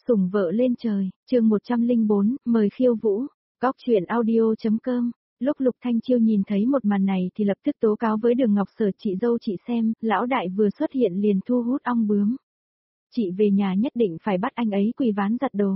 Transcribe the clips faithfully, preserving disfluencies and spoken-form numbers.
Sủng vợ lên trời, chương một trăm lẻ bốn, mời khiêu vũ, góc truyện audio.com. Lúc Lục Thanh Chiêu nhìn thấy một màn này thì lập tức tố cáo với Đường Ngọc Sở, chị dâu chị xem, lão đại vừa xuất hiện liền thu hút ong bướm. Chị về nhà nhất định phải bắt anh ấy quỳ ván giặt đồ.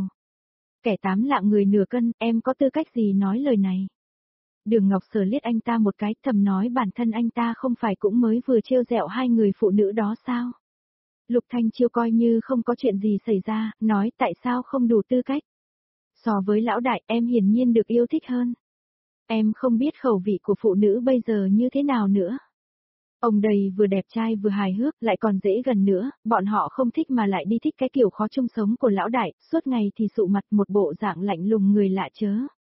Kẻ tám lạng người nửa cân, em có tư cách gì nói lời này? Đường Ngọc Sở liếc anh ta một cái, thầm nói bản thân anh ta không phải cũng mới vừa trêu dẹo hai người phụ nữ đó sao? Lục Thanh Chiêu coi như không có chuyện gì xảy ra, nói tại sao không đủ tư cách. So với lão đại em hiển nhiên được yêu thích hơn. Em không biết khẩu vị của phụ nữ bây giờ như thế nào nữa. Ông đây vừa đẹp trai vừa hài hước, lại còn dễ gần nữa, bọn họ không thích mà lại đi thích cái kiểu khó chung sống của lão đại, suốt ngày thì sụ mặt một bộ dạng lạnh lùng người lạ chớ.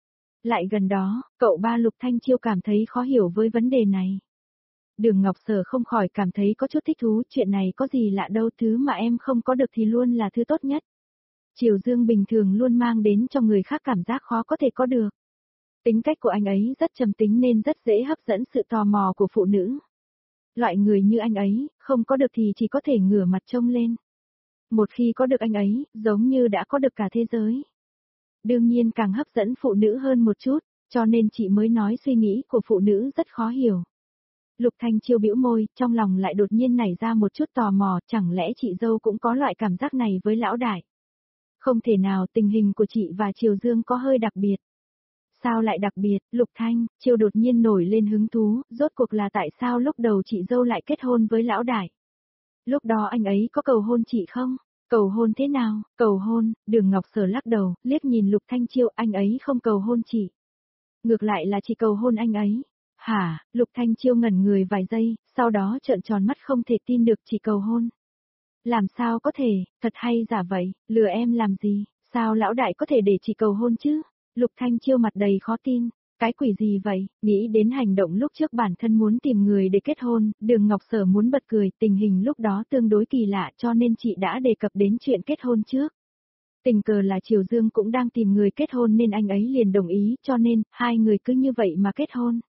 Lại gần đó, cậu ba Lục Thanh Chiêu cảm thấy khó hiểu với vấn đề này. Đường Ngọc Sở không khỏi cảm thấy có chút thích thú, chuyện này có gì lạ đâu, thứ mà em không có được thì luôn là thứ tốt nhất. Triều Dương bình thường luôn mang đến cho người khác cảm giác khó có thể có được. Tính cách của anh ấy rất trầm tính nên rất dễ hấp dẫn sự tò mò của phụ nữ. Loại người như anh ấy, không có được thì chỉ có thể ngửa mặt trông lên. Một khi có được anh ấy, giống như đã có được cả thế giới. Đương nhiên càng hấp dẫn phụ nữ hơn một chút, cho nên chị mới nói suy nghĩ của phụ nữ rất khó hiểu. Lục Thanh Chiêu bĩu môi, trong lòng lại đột nhiên nảy ra một chút tò mò, chẳng lẽ chị dâu cũng có loại cảm giác này với lão đại? Không thể nào, tình hình của chị và Triều Dương có hơi đặc biệt. Sao lại đặc biệt? Lục Thanh Chiêu đột nhiên nổi lên hứng thú, rốt cuộc là tại sao lúc đầu chị dâu lại kết hôn với lão đại? Lúc đó anh ấy có cầu hôn chị không? Cầu hôn thế nào? Cầu hôn? Đường Ngọc Sở lắc đầu, liếc nhìn Lục Thanh Chiêu, anh ấy không cầu hôn chị. Ngược lại là chị cầu hôn anh ấy. Hả? Lục Thanh Chiêu ngẩn người vài giây, sau đó trợn tròn mắt không thể tin được, chỉ cầu hôn. Làm sao có thể, thật hay giả vậy, lừa em làm gì, sao lão đại có thể để chị cầu hôn chứ? Lục Thanh Chiêu mặt đầy khó tin, cái quỷ gì vậy, nghĩ đến hành động lúc trước bản thân muốn tìm người để kết hôn, Đường Ngọc Sở muốn bật cười, tình hình lúc đó tương đối kỳ lạ cho nên chị đã đề cập đến chuyện kết hôn trước. Tình cờ là Triều Dương cũng đang tìm người kết hôn nên anh ấy liền đồng ý, cho nên, hai người cứ như vậy mà kết hôn.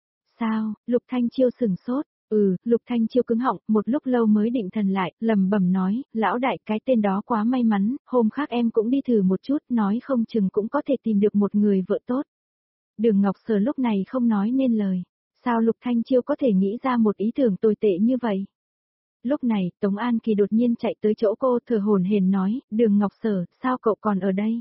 Sao? Lục Thanh Chiêu sửng sốt. Ừ, Lục Thanh Chiêu cứng họng, một lúc lâu mới định thần lại, lẩm bẩm nói, lão đại cái tên đó quá may mắn, hôm khác em cũng đi thử một chút, nói không chừng cũng có thể tìm được một người vợ tốt. Đường Ngọc Sở lúc này không nói nên lời. Sao Lục Thanh Chiêu có thể nghĩ ra một ý tưởng tồi tệ như vậy? Lúc này, Tống An Kỳ đột nhiên chạy tới chỗ cô, thở hổn hển nói, Đường Ngọc Sở, sao cậu còn ở đây?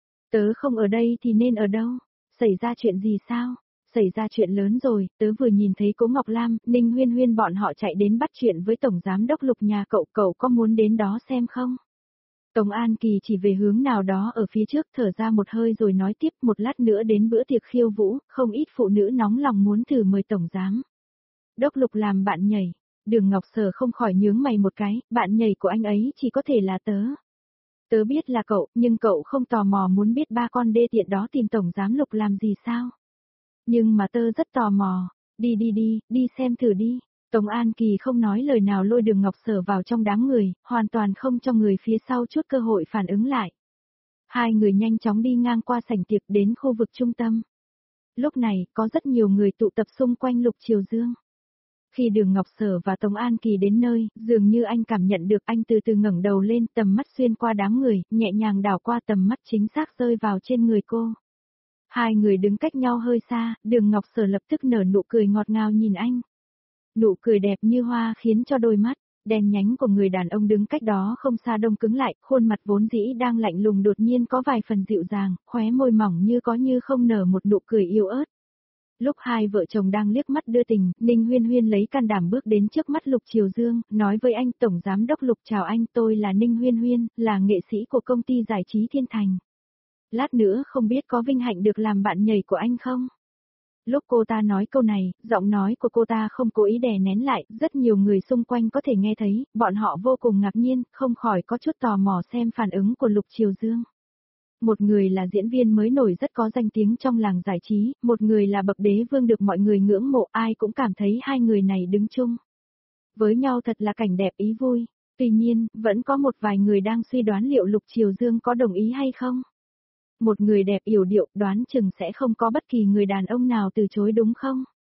Tớ không ở đây thì nên ở đâu? Xảy ra chuyện gì sao? Xảy ra chuyện lớn rồi, tớ vừa nhìn thấy Cố Ngọc Lam, Ninh Huyên Huyên bọn họ chạy đến bắt chuyện với Tổng Giám Đốc Lục nhà cậu, cậu có muốn đến đó xem không? Tống An Kỳ chỉ về hướng nào đó ở phía trước, thở ra một hơi rồi nói tiếp, một lát nữa đến bữa tiệc khiêu vũ, không ít phụ nữ nóng lòng muốn thử mời Tổng Giám Đốc Lục làm bạn nhảy. Đường Ngọc Sở không khỏi nhướng mày một cái, bạn nhảy của anh ấy chỉ có thể là tớ. Tớ biết là cậu, nhưng cậu không tò mò muốn biết ba con đê tiện đó tìm Tổng Giám Lục làm gì sao? Nhưng mà tớ rất tò mò, đi đi đi, đi xem thử đi. Tống An Kỳ không nói lời nào lôi Đường Ngọc Sở vào trong đám người, hoàn toàn không cho người phía sau chút cơ hội phản ứng lại. Hai người nhanh chóng đi ngang qua sảnh tiệc đến khu vực trung tâm. Lúc này, có rất nhiều người tụ tập xung quanh Lục Triều Dương. Khi Đường Ngọc Sở và Tống An Kỳ đến nơi, dường như anh cảm nhận được, anh từ từ ngẩng đầu lên, tầm mắt xuyên qua đám người, nhẹ nhàng đảo qua, tầm mắt chính xác rơi vào trên người cô. Hai người đứng cách nhau hơi xa, Đường Ngọc Sở lập tức nở nụ cười ngọt ngào nhìn anh. Nụ cười đẹp như hoa khiến cho đôi mắt đen nhánh của người đàn ông đứng cách đó không xa đông cứng lại, khuôn mặt vốn dĩ đang lạnh lùng đột nhiên có vài phần dịu dàng, khóe môi mỏng như có như không nở một nụ cười yêu ớt. Lúc hai vợ chồng đang liếc mắt đưa tình, Ninh Huyên Huyên lấy can đảm bước đến trước mắt Lục Triều Dương, nói với anh, Tổng Giám Đốc Lục chào anh, tôi là Ninh Huyên Huyên, là nghệ sĩ của công ty giải trí Thiên Thành. Lát nữa không biết có vinh hạnh được làm bạn nhảy của anh không? Lúc cô ta nói câu này, giọng nói của cô ta không cố ý đè nén lại, rất nhiều người xung quanh có thể nghe thấy, bọn họ vô cùng ngạc nhiên, không khỏi có chút tò mò xem phản ứng của Lục Triều Dương. Một người là diễn viên mới nổi rất có danh tiếng trong làng giải trí, một người là bậc đế vương được mọi người ngưỡng mộ, ai cũng cảm thấy hai người này đứng chung với nhau thật là cảnh đẹp ý vui. Tuy nhiên, vẫn có một vài người đang suy đoán liệu Lục Triều Dương có đồng ý hay không. Một người đẹp yểu điệu, đoán chừng sẽ không có bất kỳ người đàn ông nào từ chối đúng không?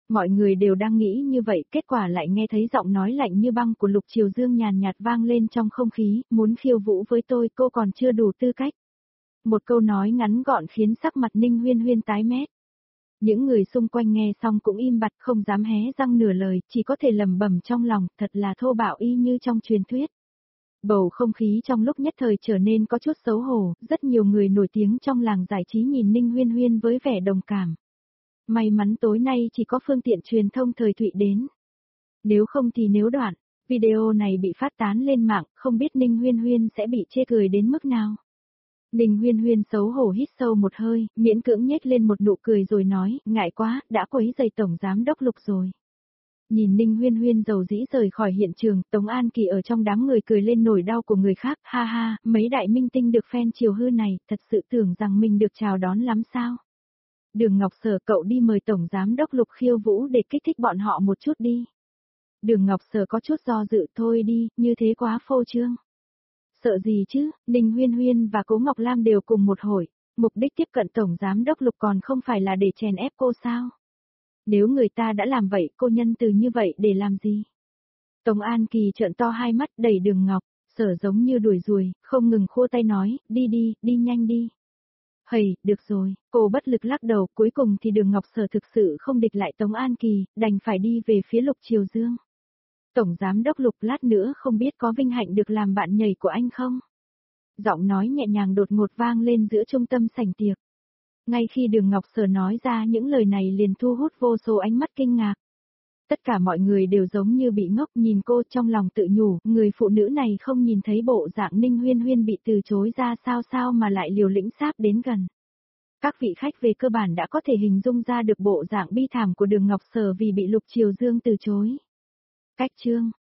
Mọi người đều đang nghĩ như vậy, kết quả lại nghe thấy giọng nói lạnh như băng của Lục Triều Dương nhàn nhạt vang lên trong không khí, muốn khiêu vũ với tôi cô còn chưa đủ tư cách. Một câu nói ngắn gọn khiến sắc mặt Ninh Huyên Huyên tái mét. Những người xung quanh nghe xong cũng im bặt không dám hé răng nửa lời, chỉ có thể lẩm bẩm trong lòng, thật là thô bạo y như trong truyền thuyết. Bầu không khí trong lúc nhất thời trở nên có chút xấu hổ, rất nhiều người nổi tiếng trong làng giải trí nhìn Ninh Huyên Huyên với vẻ đồng cảm. May mắn tối nay chỉ có phương tiện truyền thông thời Thụy đến. Nếu không thì nếu đoạn, video này bị phát tán lên mạng, không biết Ninh Huyên Huyên sẽ bị chê cười đến mức nào. Ninh Huyên Huyên xấu hổ hít sâu một hơi, miễn cưỡng nhếch lên một nụ cười rồi nói, ngại quá, đã quấy rầy Tổng Giám Đốc Lục rồi. Nhìn Ninh Huyên Huyên dầu dĩ rời khỏi hiện trường, Tống An Kỳ ở trong đám người cười lên nỗi đau của người khác, ha ha, mấy đại minh tinh được fan chiều hư này, thật sự tưởng rằng mình được chào đón lắm sao. Đường Ngọc Sở cậu đi mời Tổng Giám Đốc Lục khiêu vũ để kích thích bọn họ một chút đi. Đường Ngọc Sở có chút do dự thôi đi, như thế quá phô trương. Sợ gì chứ, Ninh Huyên Huyên và Cố Ngọc Lam đều cùng một hội, mục đích tiếp cận Tổng Giám Đốc Lục còn không phải là để chèn ép cô sao? Nếu người ta đã làm vậy cô nhân từ như vậy để làm gì? Tống An Kỳ trợn to hai mắt đẩy Đường Ngọc, Sở giống như đuổi ruồi, không ngừng khua tay nói, đi đi, đi nhanh đi. Hầy, được rồi, cô bất lực lắc đầu, cuối cùng thì Đường Ngọc Sở thực sự không địch lại Tống An Kỳ, đành phải đi về phía Lục Triều Dương. Tổng Giám Đốc Lục lát nữa không biết có vinh hạnh được làm bạn nhảy của anh không? Giọng nói nhẹ nhàng đột ngột vang lên giữa trung tâm sảnh tiệc. Ngay khi Đường Ngọc Sở nói ra những lời này liền thu hút vô số ánh mắt kinh ngạc. Tất cả mọi người đều giống như bị ngốc nhìn cô trong lòng tự nhủ, người phụ nữ này không nhìn thấy bộ dạng Ninh Huyên Huyên bị từ chối ra sao sao mà lại liều lĩnh sáp đến gần. Các vị khách về cơ bản đã có thể hình dung ra được bộ dạng bi thảm của Đường Ngọc Sở vì bị Lục Triều Dương từ chối. Cách chương